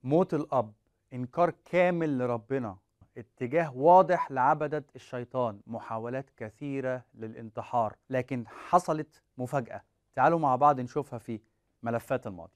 موت الأب، إنكار كامل لربنا، اتجاه واضح لعبدة الشيطان، محاولات كثيرة للانتحار، لكن حصلت مفاجأة. تعالوا مع بعض نشوفها في ملفات الماضي.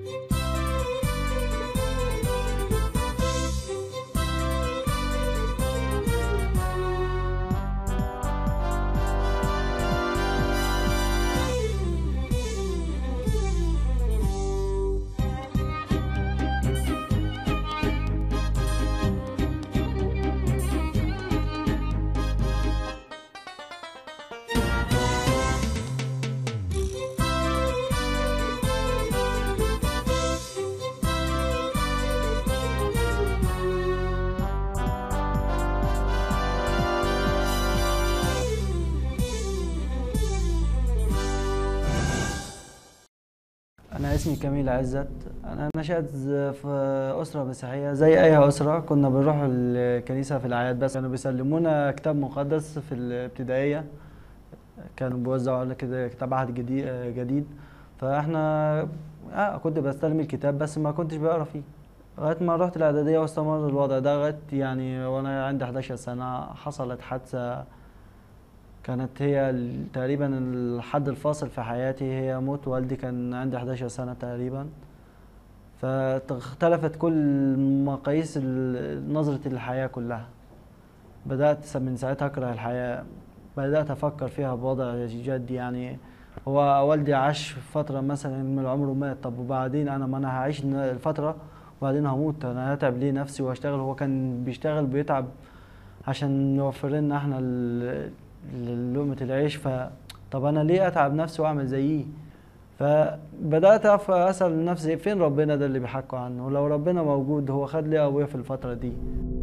أنا اسمي كميل عزت. أنا نشأت في أسرة مسيحية زي أي أسرة. كنا بنروح الكنيسة في الأعياد، بس كانوا بيسلمونا كتاب مقدس في الابتدائية. كانوا بيوزعوا علينا كده كتاب عهد جديد. فإحنا كنت بستلم الكتاب بس ما كنتش بقرا فيه لغاية ما رحت الإعدادية، واستمر الوضع ده لغاية يعني وأنا عندي 11 سنة حصلت حادثة كانت هي تقريبا الحد الفاصل في حياتي، هي موت والدي. كان عندي 11 سنة تقريبا، فاختلفت كل مقاييس نظرة الحياة كلها. بدأت من ساعتها أكره الحياة، بدأت أفكر فيها بوضع جدي. يعني هو والدي عاش فترة مثلا من عمره مات، طب وبعدين أنا ما أنا هعيش الفترة وبعدين هموت، أنا هتعب ليه نفسي وأشتغل؟ هو كان بيشتغل بيتعب عشان يوفر لنا احنا لقمة العيش، طب انا ليه اتعب نفسي واعمل زيه؟ فبدأت اسأل نفسي فين ربنا ده اللي بيحكوا عنه؟ ولو ربنا موجود هو خد ليه ابويا في الفترة دي؟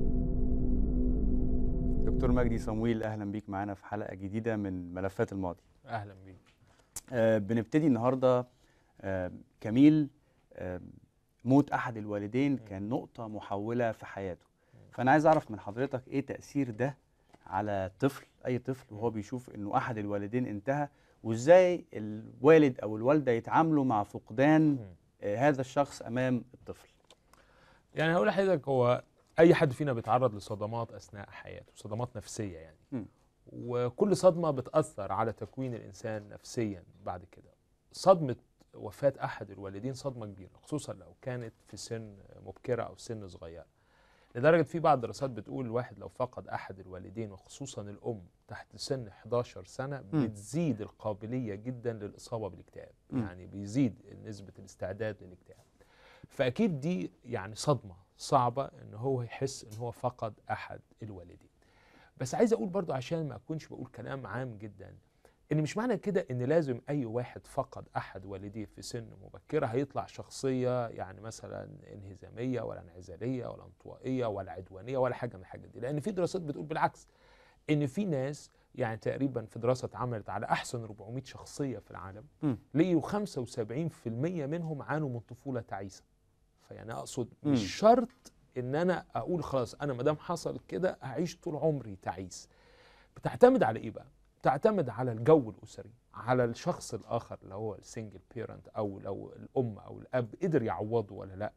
دكتور مجدي صمويل، أهلا بيك معانا في حلقة جديدة من ملفات الماضي. اهلا بيك. بنبتدي النهاردة. كميل، موت أحد الوالدين كان نقطة محولة في حياته، فأنا عايز أعرف من حضرتك إيه تأثير ده على طفل، أي طفل، وهو بيشوف إنه أحد الوالدين انتهى، وإزاي الوالد أو الوالدة يتعاملوا مع فقدان هذا الشخص أمام الطفل. يعني هقول لحضرتك، هو اي حد فينا بيتعرض لصدمات اثناء حياته، صدمات نفسيه يعني. وكل صدمه بتاثر على تكوين الانسان نفسيا بعد كده. صدمه وفاه احد الوالدين صدمه كبيره، خصوصا لو كانت في سن مبكره او سن صغير، لدرجه في بعض الدراسات بتقول الواحد لو فقد احد الوالدين وخصوصا الام تحت سن 11 سنه بتزيد القابليه جدا للاصابه بالاكتئاب. يعني بيزيد نسبه الاستعداد للاكتئاب. فاكيد دي يعني صدمه صعبه ان هو يحس ان هو فقد احد الوالدين. بس عايز اقول برضو عشان ما اكونش بقول كلام عام جدا، ان مش معنى كده ان لازم اي واحد فقد احد والديه في سن مبكره هيطلع شخصيه يعني مثلا انهزاميه ولا انعزاليه ولا انطوائيه ولا عدوانيه ولا حاجه من الحاجات دي، لان في دراسات بتقول بالعكس، ان في ناس يعني تقريبا في دراسه اتعملت على احسن 400 شخصيه في العالم لقيوا 75% منهم عانوا من طفوله تعيسه. فيعني اقصد مش شرط ان انا اقول خلاص انا ما دام حصل كده هعيش طول عمري تعيس. بتعتمد على ايه بقى؟ بتعتمد على الجو الاسري، على الشخص الاخر اللي هو السنجل بيرنت، او لو الام او الاب قدر يعوضه ولا لا.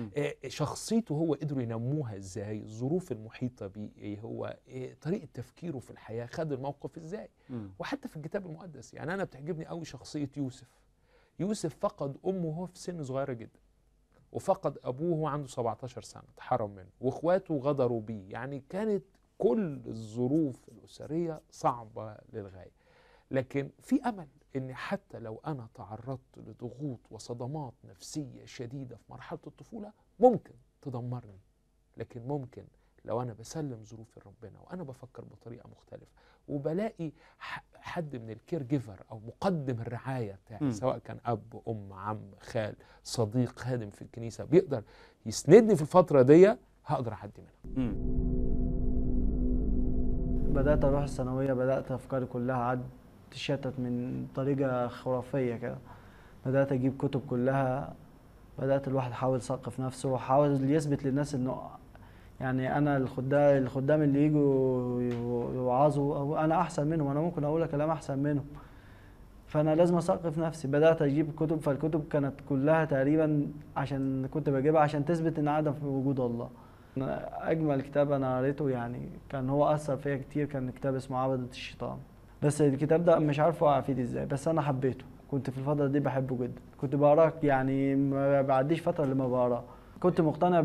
شخصيته هو قدروا ينموها ازاي، الظروف المحيطه بيه ايه، هو طريقه تفكيره في الحياه، خد الموقف ازاي. وحتى في الكتاب المقدس يعني انا بتعجبني قوي شخصيه يوسف. يوسف فقد امه وهو في سن صغيره جدا، وفقد ابوه وهو عنده 17 سنه اتحرم منه، واخواته غدروا بيه. يعني كانت كل الظروف الاسريه صعبه للغايه، لكن في امل ان حتى لو انا تعرضت لضغوط وصدمات نفسيه شديده في مرحله الطفوله ممكن تدمرني، لكن ممكن لو انا بسلم ظروفي لربنا وانا بفكر بطريقه مختلفه وبلاقي حد من الكير جيفر او مقدم الرعايه بتاعي، سواء كان اب ام عم خال صديق خادم في الكنيسه بيقدر يسندني في الفتره دي، هقدر اعدي منها. بدأت أروح الثانوية، بدأت أفكاري كلها تشتت من طريقة خرافية كده. بدأت أجيب كتب كلها، بدأت الواحد يحاول يثقف نفسه وحاول يثبت للناس إنه يعني أنا الخدام اللي يجوا يوعظوا أنا أحسن منهم، أنا ممكن أقول كلام أحسن منهم. فانا لازم اثقف نفسي. بدات اجيب كتب، فالكتب كانت كلها تقريبا عشان كنت بجيبها عشان تثبت ان عدم في وجود الله. اجمل كتاب انا قريته يعني كان هو اثر فيا كتير، كان كتاب اسمه عبدة الشيطان. بس الكتاب ده مش عارف وقع فيه ازاي، بس انا حبيته، كنت في الفتره دي بحبه جدا، كنت بقراه يعني ما بعديش فتره اللي ما بقراه. كنت مقتنع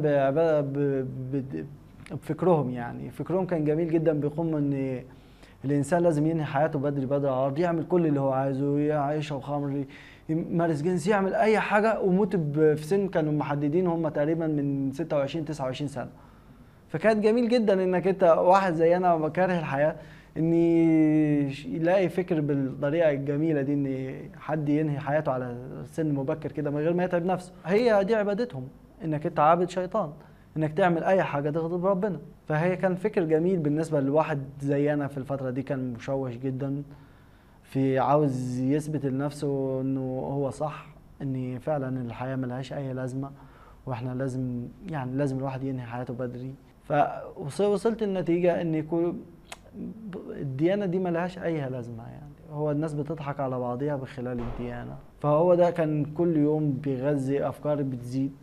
بفكرهم، يعني فكرهم كان جميل جدا، بيقوم ان الانسان لازم ينهي حياته بدري بدري على الارض، يعمل كل اللي هو عايزه، يشرب خمر، يمارس جنس، يعمل اي حاجه، وموت في سن كانوا محددين هم تقريبا من 26 29 سنه. فكانت جميل جدا انك انت واحد زي انا كاره الحياه اني يلاقي فكر بالطريقه الجميله دي، ان حد ينهي حياته على سن مبكر كده من غير ما يتعب نفسه. هي دي عبادتهم، انك انت عابد شيطان، انك تعمل اي حاجه تغضب ربنا. فهي كان فكر جميل بالنسبه لواحد زي انا في الفتره دي، كان مشوش جدا، في عاوز يثبت لنفسه انه هو صح، ان فعلا الحياه ملهاش اي لازمه، واحنا لازم الواحد ينهي حياته بدري. فوصلت النتيجه ان يكون الديانه دي ملهاش اي لازمه، يعني هو الناس بتضحك على بعضيها بخلال الديانه. فهو ده كان كل يوم بيغذي افكاري بتزيد،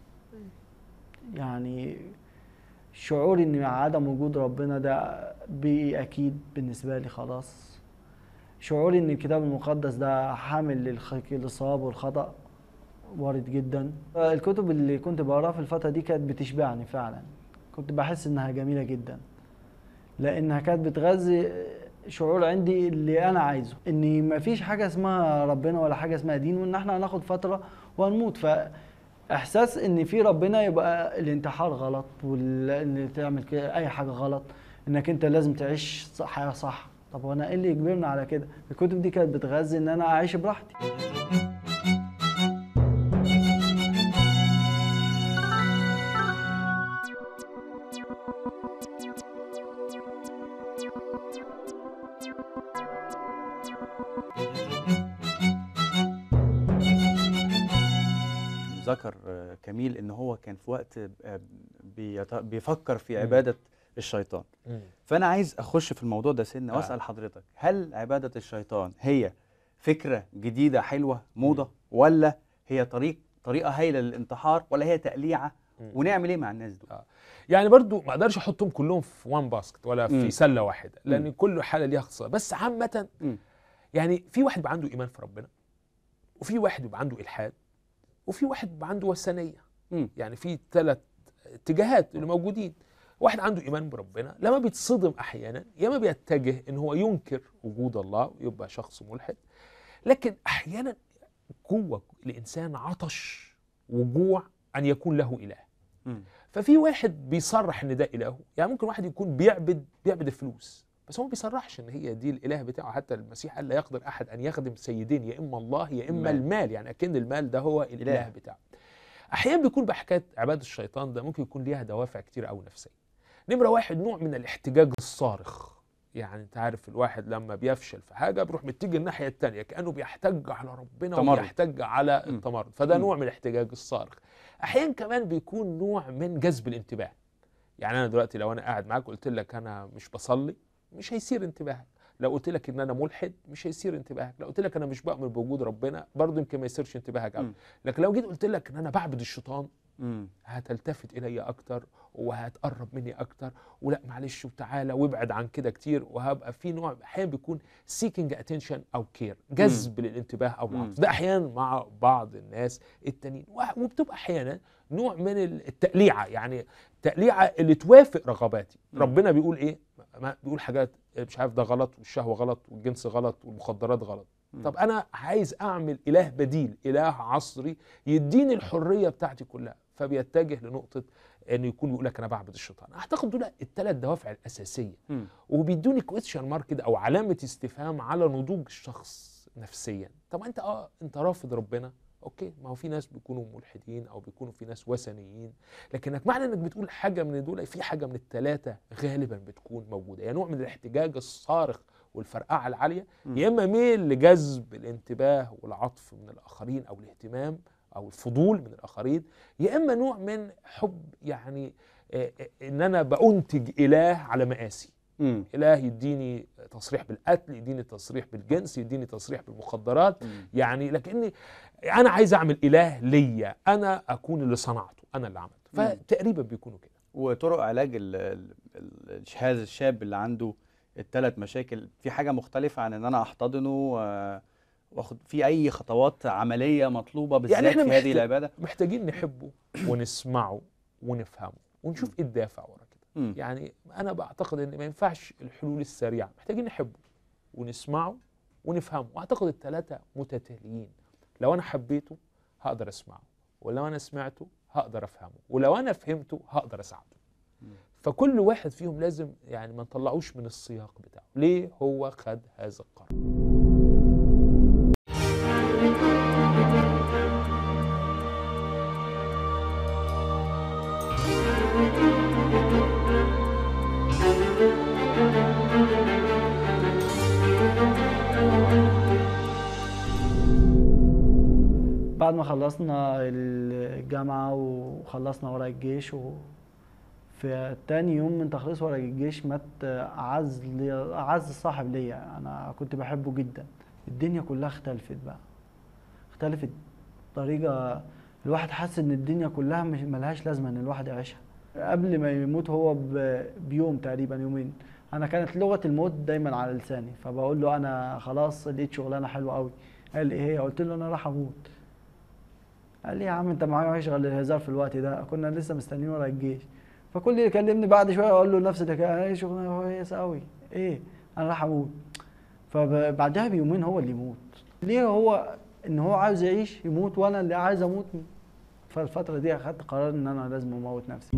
يعني شعوري ان عدم وجود ربنا ده بقي اكيد بالنسبه لي خلاص. شعوري ان الكتاب المقدس ده حامل للصواب والخطأ وارد جدا. الكتب اللي كنت بقراها في الفتره دي كانت بتشبعني فعلا، كنت بحس انها جميله جدا، لانها كانت بتغذي شعور عندي اللي انا عايزه، ان مفيش حاجه اسمها ربنا ولا حاجه اسمها دين، وان احنا هناخد فتره وهنموت. فاحساس ان في ربنا يبقى الانتحار غلط، وان تعمل كده اي حاجه غلط، انك انت لازم تعيش حياه صح. طب وانا ايه اللي يجبرني على كده؟ الكتب دي كانت بتغذي ان انا اعيش براحتي. ذكر كميل ان هو كان في وقت بيفكر في عبادة الشيطان. فانا عايز اخش في الموضوع ده سنة واسأل حضرتك، هل عبادة الشيطان هي فكرة جديدة حلوة موضة، ولا هي طريقة هايلة للانتحار، ولا هي تقليعة؟ ونعمل ايه مع الناس دول؟ يعني برضو ما اقدرش احطهم كلهم في وان باسكت ولا في سلة واحدة، لان كل حالة ليها خصائص. بس عامة يعني في واحد بيبقى عنده ايمان في ربنا، وفي واحد بيبقى عنده الحاد، وفي واحد بيبقى عنده وثنية. يعني في 3 اتجاهات اللي موجودين. واحد عنده ايمان بربنا لما بيتصدم احيانا، يا اما بيتجه ان هو ينكر وجود الله ويبقى شخص ملحد، لكن احيانا جوه الانسان عطش وجوع ان يكون له اله. ففي واحد بيصرح ان ده الهه، يعني ممكن واحد يكون بيعبد الفلوس، بس هو ما بيصرحش ان هي دي الاله بتاعه. حتى المسيح قال لا يقدر احد ان يخدم سيدين، يا اما الله يا اما المال، يعني اكن المال ده هو الاله بتاعه. احيانا بيكون بحكايه عباده الشيطان ده ممكن يكون ليها دوافع كتير قوي نفسيه. نمره 1 نوع من الاحتجاج الصارخ، يعني انت عارف الواحد لما بيفشل في حاجه بيروح متجه الناحيه الثانيه، كانه بيحتج على ربنا وبيحتج على التمرد، فده نوع من الاحتجاج الصارخ. احيانا كمان بيكون نوع من جذب الانتباه. يعني انا دلوقتي لو انا قاعد معاك قلت لك انا مش بصلي، مش هيصير انتباهك. لو قلت لك ان انا ملحد مش هيصير انتباهك. لو قلت لك انا مش بؤمن بوجود ربنا برضه يمكن ما يصيرش انتباهك قوي. لكن لو جيت قلت لك ان انا بعبد الشيطان هتلتفت الي اكتر وهتقرب مني اكتر، ولا معلش وتعالى وابعد عن كده كتير، وهبقى في نوع احيانا بيكون seeking attention او كير، جذب للانتباه او العطف. ده احيانا مع بعض الناس التانيين، وبتبقى احيانا نوع من التقليعه، يعني التقليعه اللي توافق رغباتي. ربنا بيقول ايه؟ ما بيقول حاجات مش عارف ده غلط، والشهوه غلط، والجنس غلط، والمخدرات غلط. طب انا عايز اعمل اله بديل، اله عصري يديني الحريه بتاعتي كلها، فبيتجه لنقطه انه يكون يقول لك انا بعبد الشيطان. اعتقد دول ال3 دوافع الاساسيه، وبيدوني كويستشن مارك او علامه استفهام على نضوج الشخص نفسيا. طب انت رافض ربنا، اوكي، ما هو في ناس بيكونوا ملحدين او بيكونوا في ناس وثنيين، لكنك معنى انك بتقول حاجه من دول، في حاجه من ال3 غالبا بتكون موجوده، يعني نوع من الاحتجاج الصارخ والفرقعه العاليه، يا اما ميل لجذب الانتباه والعطف من الاخرين او الاهتمام او الفضول من الاخرين، يا اما نوع من حب، يعني ان انا بأنتج اله على مقاسي. اله يديني تصريح بالقتل، يديني تصريح بالجنس، يديني تصريح بالمخدرات. يعني لكني انا عايز اعمل اله ليا، انا اكون اللي صنعته، انا اللي عملته. فتقريبا بيكونوا كده. وطرق علاج هذا الشاب اللي عنده الثلاث مشاكل، في حاجه مختلفه عن ان انا احتضنه واخد في اي خطوات عمليه مطلوبه بالذات يعني في هذه العباده؟ محتاجين نحبه ونسمعه ونفهمه ونشوف ايه الدافع ورا كده. يعني انا بعتقد ان ما ينفعش الحلول السريعه، محتاجين نحبه ونسمعه ونفهمه. واعتقد الثلاثه متتاليين. لو انا حبيته هقدر اسمعه، ولو انا سمعته هقدر افهمه، ولو انا فهمته هقدر اساعده. فكل واحد فيهم لازم يعني ما نطلعوش من السياق بتاعه، ليه هو خد هذا القرار. بعد ما خلصنا الجامعة وخلصنا ورق الجيش، في تاني يوم من تخليص ورق الجيش مات أعز صاحب ليا، أنا كنت بحبه جدا. الدنيا كلها اختلفت بقى، اختلفت بطريقة الواحد حس إن الدنيا كلها ملهاش لازمة إن الواحد يعيشها. قبل ما يموت هو بيوم تقريبا يومين، أنا كانت لغة الموت دايما على لساني، فبقول له أنا خلاص لقيت شغلانة حلوة أوي. قال لي إيه هي؟ قلت له أنا راح أموت. قال لي يا عم انت معايا غير الهزار في الوقت ده، كنا لسه مستنيين ورا الجيش. فكل اللي يكلمني بعد شويه اقول له نفس الحكايه، ايه شغلانه كويسه قوي، ايه انا راح اموت. فبعدها بيومين هو اللي يموت. ليه هو ان هو عاوز يعيش يموت وانا اللي عايز اموت؟ فالفتره دي اخدت قرار ان انا لازم اموت نفسي.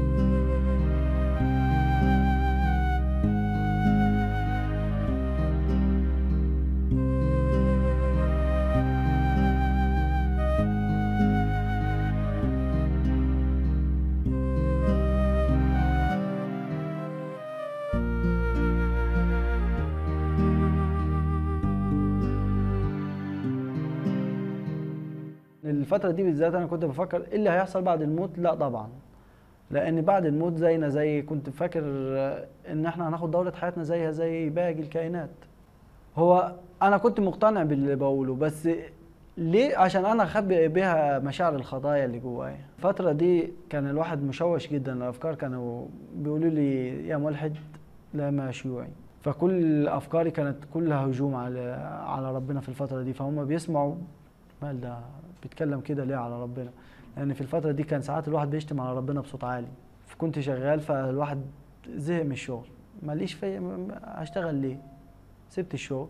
الفترة دي بالذات أنا كنت بفكر إيه اللي هيحصل بعد الموت. لا طبعا، لأن بعد الموت زينا زي، كنت فاكر إن إحنا هناخد دورة حياتنا زيها زي باقي الكائنات. هو أنا كنت مقتنع باللي بقوله، بس ليه؟ عشان أنا أخبئ بيها مشاعر الخطايا اللي جوايا. الفترة دي كان الواحد مشوش جدا، الأفكار كانوا بيقولوا لي يا ملحد لا ما شيوعي. فكل أفكاري كانت كلها هجوم على ربنا في الفترة دي. فهم بيسمعوا مال ده بيتكلم كده ليه على ربنا؟ لان في الفتره دي كان ساعات الواحد بيشتم على ربنا بصوت عالي. فكنت شغال، فالواحد زهق من الشغل، ماليش في هشتغل ليه؟ سبت الشغل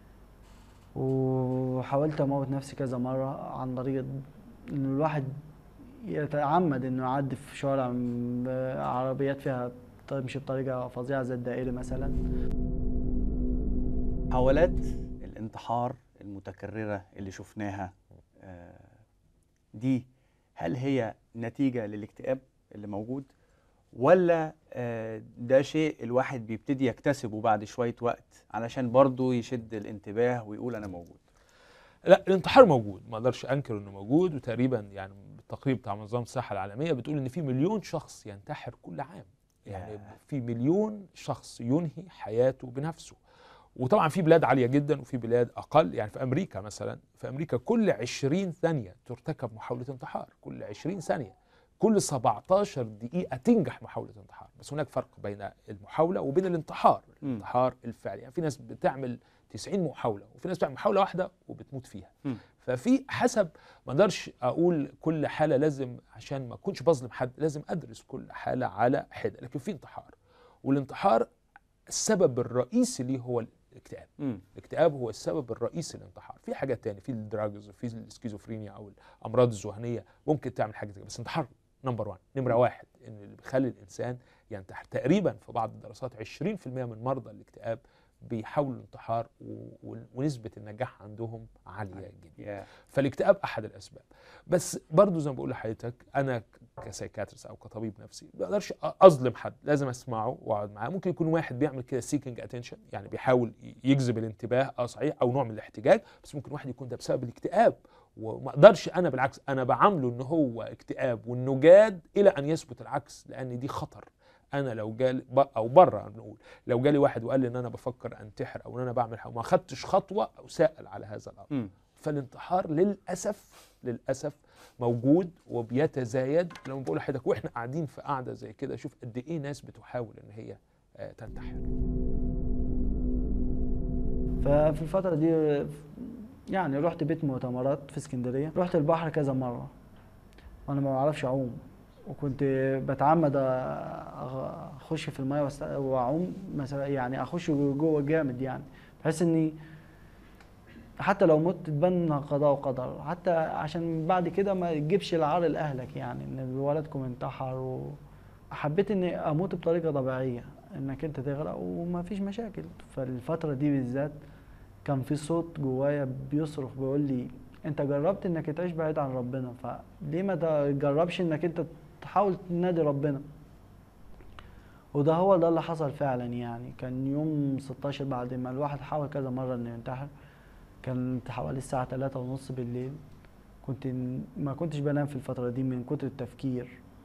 وحاولت اموت نفسي كذا مره، عن طريق ان الواحد يتعمد انه يعدي في شوارع عربيات فيها تمشي بطريقه فظيعه زي الدائري مثلا. محاولات الانتحار المتكرره اللي شفناها دي، هل هي نتيجة للاكتئاب اللي موجود، ولا ده شيء الواحد بيبتدي يكتسبه بعد شوية وقت علشان برضه يشد الانتباه ويقول أنا موجود؟ لا، الانتحار موجود، ما اقدرش انكر انه موجود. وتقريبا يعني التقرير بتاع منظمة الصحة العالمية بتقول ان في 1,000,000 شخص ينتحر كل عام. يعني في 1,000,000 شخص ينهي حياته بنفسه. وطبعا في بلاد عالية جدا وفي بلاد أقل. يعني في أمريكا مثلا، في أمريكا كل 20 ثانية ترتكب محاولة انتحار، كل 20 ثانية، كل 17 دقيقة تنجح محاولة انتحار. بس هناك فرق بين المحاولة وبين الانتحار، الانتحار الفعلي. يعني في ناس بتعمل 90 محاولة، وفي ناس بتعمل محاولة واحدة وبتموت فيها. ففي حسب، ما اقدرش أقول كل حالة لازم، عشان ما أكونش بظلم حد، لازم أدرس كل حالة على حدة. لكن في انتحار، والانتحار السبب الرئيسي ليه هو الاكتئاب. الاكتئاب هو السبب الرئيسي للانتحار. في حاجات تانية، في الدراجز وفي السكيزوفرينيا او الامراض الذهنيه ممكن تعمل حاجه زي، بس انتحار نمره واحد ان اللي بيخلي الانسان ينتحر. تقريبا في بعض الدراسات 20% من مرضى الاكتئاب بيحاولوا الانتحار، ونسبه النجاح عندهم عاليه جدا. فالاكتئاب احد الاسباب. بس برضو زي ما بقول لحضرتك، انا كسايكاتريست او كطبيب نفسي ما اقدرش اظلم حد، لازم اسمعه واقعد معاه. ممكن يكون واحد بيعمل كده سيكينج اتنشن، يعني بيحاول يجذب الانتباه، صحيح، او نوع من الاحتجاج. بس ممكن واحد يكون ده بسبب الاكتئاب، وما اقدرش انا، بالعكس انا بعامله ان هو اكتئاب، وانه جاد الى ان يثبت العكس، لان دي خطر. انا لو جالي او بره نقول لو جالي واحد وقال لي ان انا بفكر انتحر او ان انا بعمل حاجه وما خدتش خطوه او سائل على هذا الامر، فالانتحار للاسف موجود وبيتزايد. لو بقول لحضرتك واحنا قاعدين في قاعده زي كده، شوف قد ايه ناس بتحاول ان هي تنتحر. ففي الفتره دي يعني رحت بيت مؤتمرات في اسكندريه، رحت البحر كذا مره وانا ما بعرفش اعوم، وكنت بتعمد اخش في الميه واعوم مثلا، يعني اخش جوه جامد، يعني بحيث اني حتى لو مت تبان قضاء وقدر، حتى عشان بعد كده ما تجيبش العار لاهلك، يعني ان ولدكم انتحر. وحبيت اني اموت بطريقه طبيعيه، انك انت تغرق وما فيش مشاكل. فالفتره دي بالذات كان في صوت جوايا بيصرخ بيقول لي انت جربت انك تعيش بعيد عن ربنا، فليه ما تجربش انك انت تحاول تنادي ربنا؟ وده هو ده اللي حصل فعلا. يعني كان يوم 16 بعد ما الواحد حاول كذا مرة انه ينتحر، كانت حوالي الساعة 3:30 بالليل. ما كنتش بنام في الفترة دي من كتر التفكير.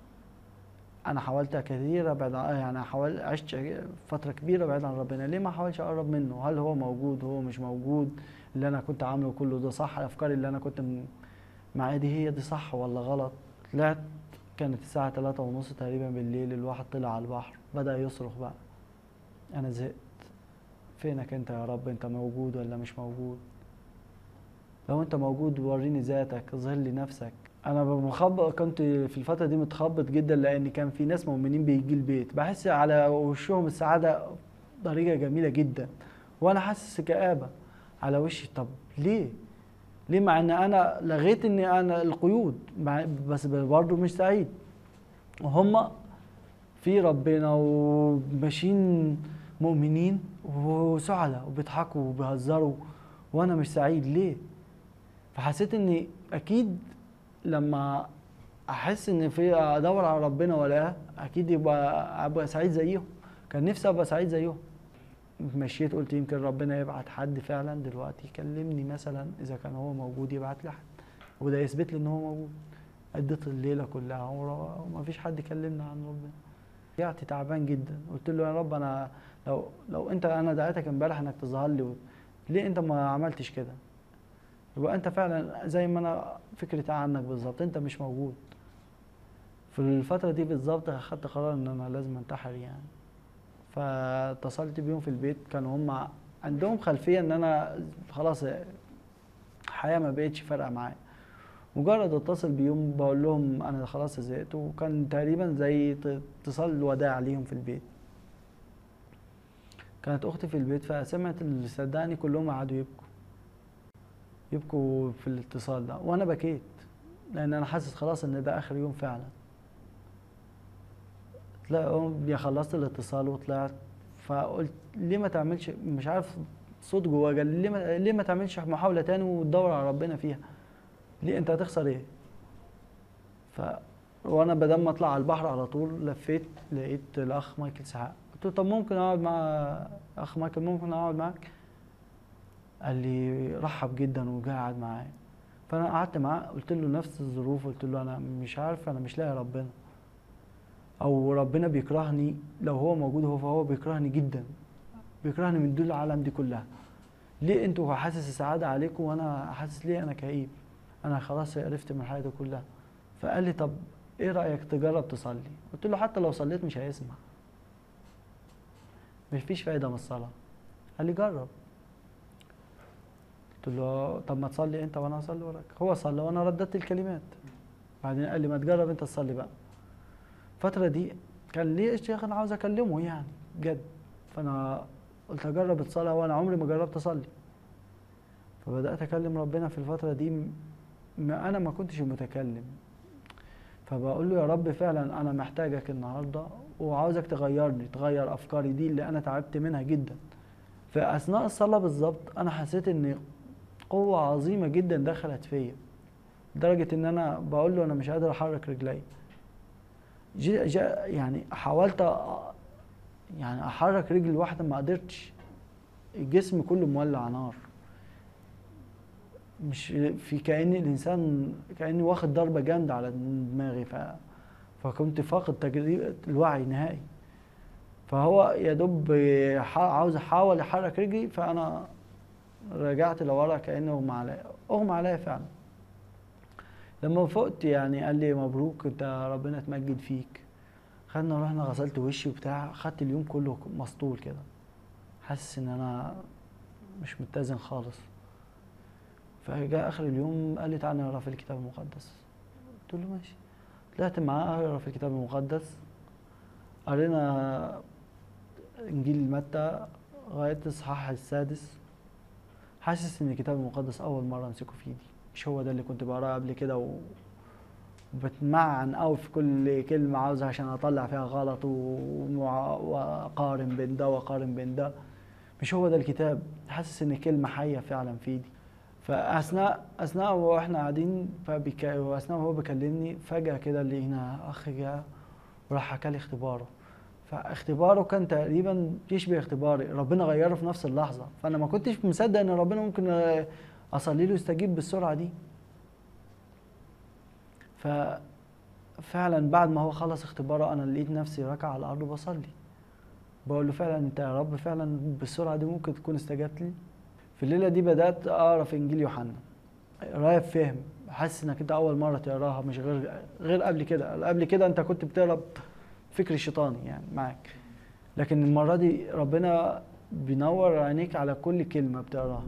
انا حاولت كثير ابعد، يعني عشت فترة كبيرة بعيد عن ربنا. ليه ما احاولش اقرب منه؟ هل هو موجود؟ هو مش موجود؟ اللي انا كنت عامله كله ده صح؟ افكاري اللي انا كنت معايا دي هي دي صح ولا غلط؟ طلعت كانت الساعة 3:30 تقريبا بالليل، الواحد طلع على البحر بدأ يصرخ بقى، انا زهقت، فينك انت يا رب؟ انت موجود ولا مش موجود؟ لو انت موجود وريني ذاتك، اظهر لي نفسك. انا كنت في الفتره دي متخبط جدا، لان كان في ناس مؤمنين بيجي البيت، بحس على وشهم السعاده بطريقه جميله جدا، وانا حاسس كآبه على وشي. طب ليه مع ان انا لغيت اني انا القيود، بس برضه مش سعيد، وهم في ربنا وماشيين مؤمنين وسعداء وبيضحكوا وبيهزروا، وانا مش سعيد ليه؟ فحسيت اني اكيد لما احس ان في ادور على ربنا ولا اكيد ابقى سعيد زيهم. كان نفسي ابقى سعيد زيهم. مشيت قلت يمكن ربنا يبعت حد فعلا دلوقتي يكلمني، مثلا اذا كان هو موجود يبعت لي حد وده يثبت لي ان هو موجود. اديت الليله كلها وما فيش حد كلمنا عن ربنا. رجعت تعبان جدا، قلت له يا رب انا لو انت، انا دعيتك امبارح انك تظهر لي، ليه انت ما عملتش كده؟ يبقى انت فعلا زي ما انا فكرتي عنك بالظبط، انت مش موجود. في الفترة دي بالظبط اخدت قرار ان انا لازم انتحر يعني. فاتصلت بيهم في البيت، كانوا هم عندهم خلفية ان انا خلاص الحياة ما بقتش فارقة معايا. مجرد اتصل بيهم بقول لهم انا خلاص زهقت، وكان تقريبا زي اتصال وداع ليهم في البيت. كانت اختي في البيت فسمعت اللي صدقني كلهم قعدوا يبكوا في الاتصال ده، وانا بكيت لان انا حاسس خلاص ان ده اخر يوم فعلا. يا خلصت الاتصال وطلعت، فقلت ليه ما تعملش، مش عارف صوت جوايا قال ليه ما تعملش محاولة تاني وتدور على ربنا فيها؟ ليه؟ انت هتخسر ايه؟ وانا بدل ما اطلع على البحر على طول لفيت لقيت الاخ مايكل سحاق، قلت له طب ممكن اقعد مع اخ مايكل، ممكن اقعد معاك؟ قال لي رحب جدا وقعد معايا. فانا قعدت معاه قلت له نفس الظروف، قلت له انا مش عارف، انا مش لاقي ربنا، او ربنا بيكرهني، لو هو موجود هو فهو بيكرهني جدا، بيكرهني من دول العالم دي كلها. ليه انتوا حاسس السعاده عليكم وانا حاسس ليه انا كئيب؟ انا خلاص عرفت من حياتي كلها. فقال لي طب ايه رايك تجرب تصلي؟ قلت له حتى لو صليت مش هيسمع، مفيش فايده من الصلاه. قال لي جرب. قلت له طب ما تصلي انت وانا اصلي وراك. هو صلى وانا رددت الكلمات. بعدين قال لي ما تجرب انت تصلي بقى. الفتره دي كان ليه الشيخ انا عاوز اكلمه يعني بجد، فانا قلت اجرب الصلاه وانا عمري ما جربت اصلي. فبدات اكلم ربنا في الفتره دي، انا ما كنتش متكلم. فبقول له يا رب فعلا انا محتاجك النهارده وعاوزك تغيرني، تغير افكاري دي اللي انا تعبت منها جدا. في اثناء الصلاه بالظبط انا حسيت ان قوه عظيمه جدا دخلت فيا، لدرجه ان انا بقول له انا مش قادر احرك رجلي. يعني حاولت يعني احرك رجل واحده ما قدرتش، الجسم كله مولع نار، مش في كأن الانسان كأني واخد ضربه جامده على دماغي. فكنت فاقد تجربه الوعي نهائي. فهو يا دوب عاوز احاول احرك رجلي، فانا رجعت لورا كأنه اغمى عليا فعلا. لما فقت يعني قال لي مبروك انت ربنا اتمجد فيك. رحنا غسلت وشي وبتاع، خدت اليوم كله مسطول كده، حاسس ان انا مش متزن خالص. فجاء اخر اليوم قال لي تعالى نقرا في الكتاب المقدس. قلت له ماشي. طلعت معاه اقرا في الكتاب المقدس، قرينا انجيل متى لغايه الاصحاح السادس. حاسس ان الكتاب المقدس اول مره امسكه في ايدي، مش هو ده اللي كنت بقراه قبل كده وبتمعن قوي في كل كلمه عاوزها عشان اطلع فيها غلط واقارن بين ده واقارن بين ده. مش هو ده الكتاب. حاسس ان كلمه حيه فعلا في ايدي. فاثناء واحنا قاعدين واثناء هو بيكلمني فجاه كده لقينا اخ جه وراح حكى لي اختباره. فاختباره كان تقريبا يشبه اختباري، ربنا غيره في نفس اللحظه. فانا ما كنتش مصدق ان ربنا ممكن اصلي له يستجيب بالسرعه دي. ففعلا بعد ما هو خلص اختباره انا لقيت نفسي راكع على الارض وبصلي، بقول له فعلا انت يا رب فعلا بالسرعه دي ممكن تكون استجبت لي. في الليله دي بدات اقرا في انجيل يوحنا، قرايه بفهم، حاسس انك انت اول مره تقراها، مش غير قبل كده. قبل كده انت كنت بتقرا فكر الشيطاني يعني معاك، لكن المره دي ربنا بينور عينيك على كل كلمه بتقراها.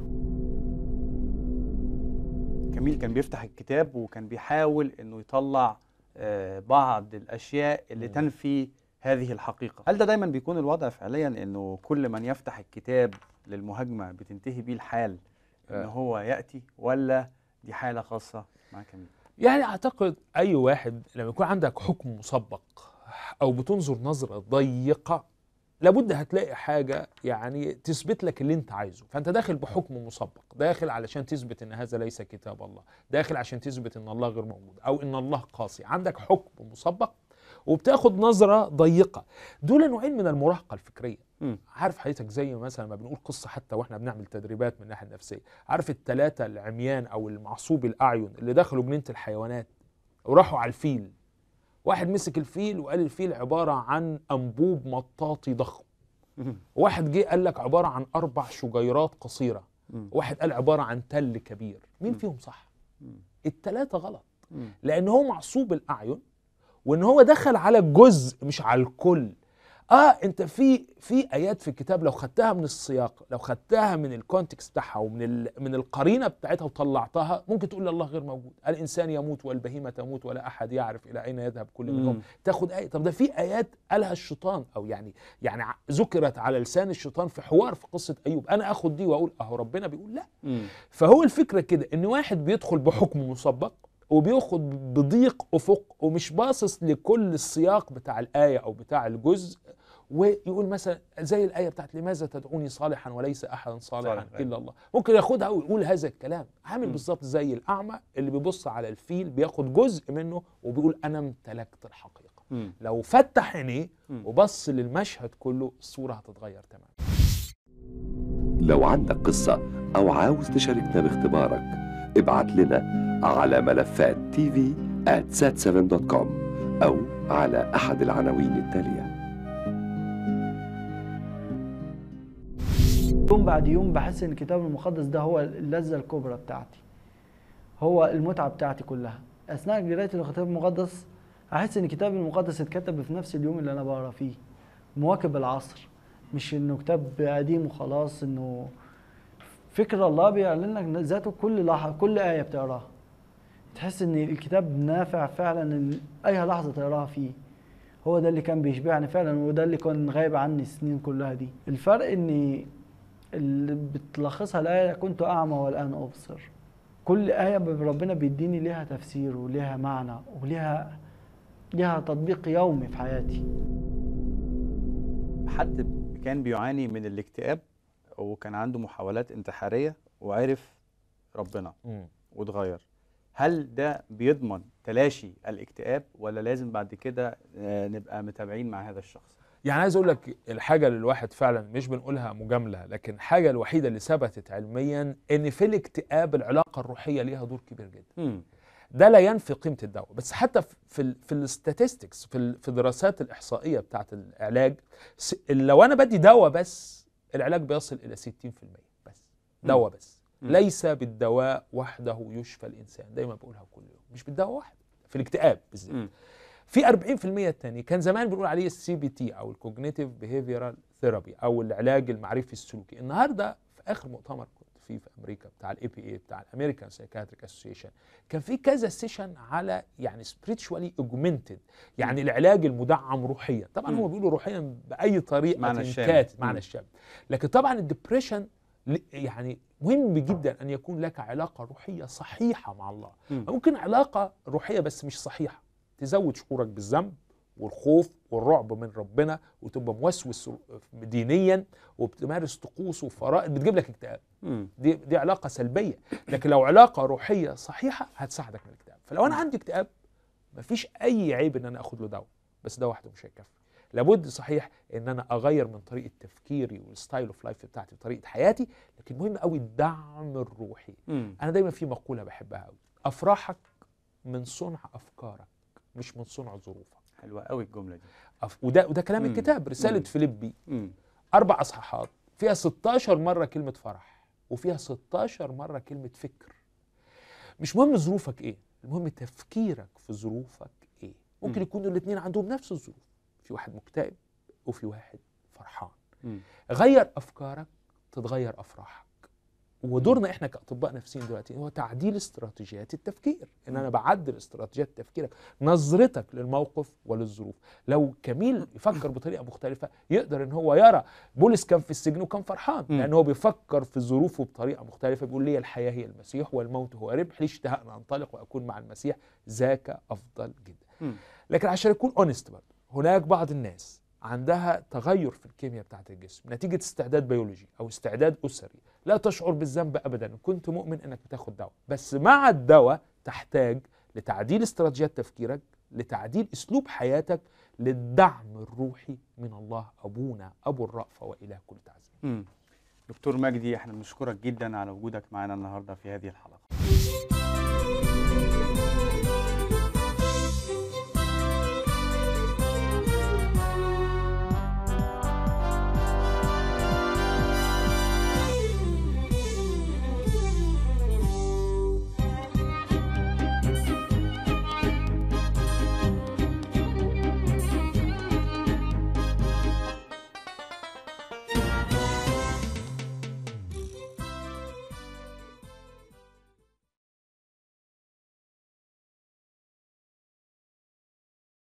كميل كان بيفتح الكتاب وكان بيحاول انه يطلع بعض الاشياء اللي تنفي هذه الحقيقة. هل ده دايما بيكون الوضع فعليا، انه كل من يفتح الكتاب للمهاجمة بتنتهي بيه الحال ان هو يأتي، ولا دي حالة خاصة مع كميل؟ يعني اعتقد اي واحد لما يكون عندك حكم مسبق او بتنظر نظرة ضيقة لابد هتلاقي حاجة يعني تثبت لك اللي انت عايزه. فانت داخل بحكم مسبق، داخل علشان تثبت ان هذا ليس كتاب الله، داخل عشان تثبت ان الله غير موجود او ان الله قاسي. عندك حكم مسبق وبتاخد نظرة ضيقة. دول نوعين من المراهقة الفكرية. عارف حضرتك زي مثلا ما بنقول قصة حتى واحنا بنعمل تدريبات من الناحية النفسية، عارف الثلاثة العميان او المعصوب الاعين اللي دخلوا جنينة الحيوانات وراحوا على الفيل. واحد مسك الفيل وقال الفيل عبارة عن أنبوب مطاطي ضخم، واحد جه قال لك عبارة عن 4 شجيرات قصيرة، واحد قال عبارة عن تل كبير. مين فيهم صح؟ الثلاثة غلط، لأن هو معصوب الأعين وإن هو دخل على الجزء مش على الكل. انت في ايات في الكتاب لو خدتها من السياق، لو خدتها من الكونتكست بتاعها ومن القرينه بتاعتها وطلعتها، ممكن تقول الله غير موجود. الانسان يموت والبهيمه تموت ولا احد يعرف الى اين يذهب كل منهم. تاخد ايه؟ طب ده في ايات قالها الشيطان، او يعني ذكرت على لسان الشيطان في حوار في قصه ايوب. انا اخد دي واقول اهو ربنا بيقول لا. فهو الفكره كده ان واحد بيدخل بحكم مسبق وبياخد بضيق افق ومش باصص لكل السياق بتاع الايه او بتاع الجزء، ويقول مثلا زي الآية بتاعت لماذا تدعوني صالحا وليس أحدا صالحا إلا الله. ممكن ياخدها ويقول هذا الكلام، عامل بالظبط زي الأعمى اللي بيبص على الفيل بياخد جزء منه وبيقول أنا امتلكت الحقيقة. لو فتح عينيه وبص للمشهد كله الصورة هتتغير تماما. لو عندك قصة أو عاوز تشاركنا باختبارك ابعت لنا على ملفات tv@sat7.com أو على أحد العناوين التالية. يوم بعد يوم بحس ان الكتاب المقدس ده هو اللذة الكبرى بتاعتي، هو المتعة بتاعتي كلها. اثناء قراءة الكتاب المقدس احس ان الكتاب المقدس اتكتب في نفس اليوم اللي انا بقرا فيه، مواكب العصر، مش انه كتاب قديم وخلاص. انه فكر الله بيعلن لك ذاته كل لحظة، كل آية بتقراها تحس ان الكتاب نافع فعلا، ان اي لحظة تقراها فيه. هو ده اللي كان بيشبعني فعلا، وده اللي كان غايب عني السنين كلها دي. الفرق اني اللي بتلخصها الآية كنت أعمى والآن أبصر. كل آية ربنا بيديني ليها تفسير وليها معنى وليها تطبيق يومي في حياتي. حد كان بيعاني من الاكتئاب وكان عنده محاولات انتحارية وعرف ربنا واتغير، هل ده بيضمن تلاشي الاكتئاب ولا لازم بعد كده نبقى متابعين مع هذا الشخص؟ يعني عايز اقول لك الحاجه اللي الواحد فعلا مش بنقولها مجامله، لكن الحاجه الوحيده اللي ثبتت علميا ان في الاكتئاب العلاقه الروحيه ليها دور كبير جدا. ده لا ينفي قيمه الدواء، بس حتى في الستاتستكس، في الدراسات الاحصائيه بتاعت العلاج، لو انا بدي دواء بس العلاج بيصل الى 60% بس، دواء بس. ليس بالدواء وحده يشفى الانسان، دايما بقولها كل يوم، مش بالدواء وحده في الاكتئاب بالذات. في 40% التاني كان زمان بنقول عليه CBT او الكوجنيتيف بيهيفيرال ثيرابي او العلاج المعرفي السلوكي. النهارده في اخر مؤتمر كنت فيه في امريكا بتاع الAPA بتاع الامريكان سايكاتريك اسوسيشن، كان في كذا سيشن على يعني spiritually augmented، يعني العلاج المدعم روحيا. طبعا هم بيقولوا روحيا باي طريقه كانت معنى الشاب، لكن طبعا الدبريشن يعني مهم جدا ان يكون لك علاقه روحيه صحيحه مع الله. ممكن علاقه روحيه بس مش صحيحه تزود شعورك بالذنب والخوف والرعب من ربنا، وتبقى موسوس دينيا وبتمارس طقوس وفرائض بتجيب لك اكتئاب. دي علاقه سلبيه. لكن لو علاقه روحيه صحيحه هتساعدك من الاكتئاب. فلو انا عندي اكتئاب مفيش اي عيب ان انا اخد له دواء، بس ده وحده مش هيكفي. لابد صحيح ان انا اغير من طريقه تفكيري والستايل اوف لايف بتاعتي وطريقه حياتي، لكن مهم قوي الدعم الروحي. انا دايما في مقوله بحبها قوي: افراحك من صنع افكارك مش من صنع ظروفك. حلوه قوي الجمله دي. وده كلام الكتاب، رساله فيليبي 4 اصحاحات فيها 16 مره كلمه فرح، وفيها 16 مره كلمه فكر. مش مهم ظروفك ايه، المهم تفكيرك في ظروفك ايه. ممكن يكونوا الاثنين عندهم نفس الظروف، في واحد مكتئب وفي واحد فرحان. غير افكارك تتغير افراحك. ودورنا احنا كاطباء نفسيين دلوقتي هو تعديل استراتيجيات التفكير، ان انا بعدل استراتيجيات تفكيرك، نظرتك للموقف وللظروف. لو كميل يفكر بطريقه مختلفه يقدر ان هو يرى بولس كان في السجن وكان فرحان، لان هو بيفكر في ظروفه بطريقه مختلفه. بيقول لي الحياه هي المسيح والموت هو ربح، لي اشتهاء ان انطلق واكون مع المسيح ذاك افضل جدا. لكن عشان اكون اونست برضه، هناك بعض الناس عندها تغير في الكيمياء بتاعت الجسم نتيجة استعداد بيولوجي أو استعداد أسري، لا تشعر بالذنب أبدا، كنت مؤمن أنك بتاخد دواء، بس مع الدواء تحتاج لتعديل استراتيجيات تفكيرك، لتعديل أسلوب حياتك، للدعم الروحي من الله أبونا أبو الرأفة وإله كل تعزيم. دكتور مجدي، احنا بنشكرك جدا على وجودك معنا النهاردة في هذه الحلقة.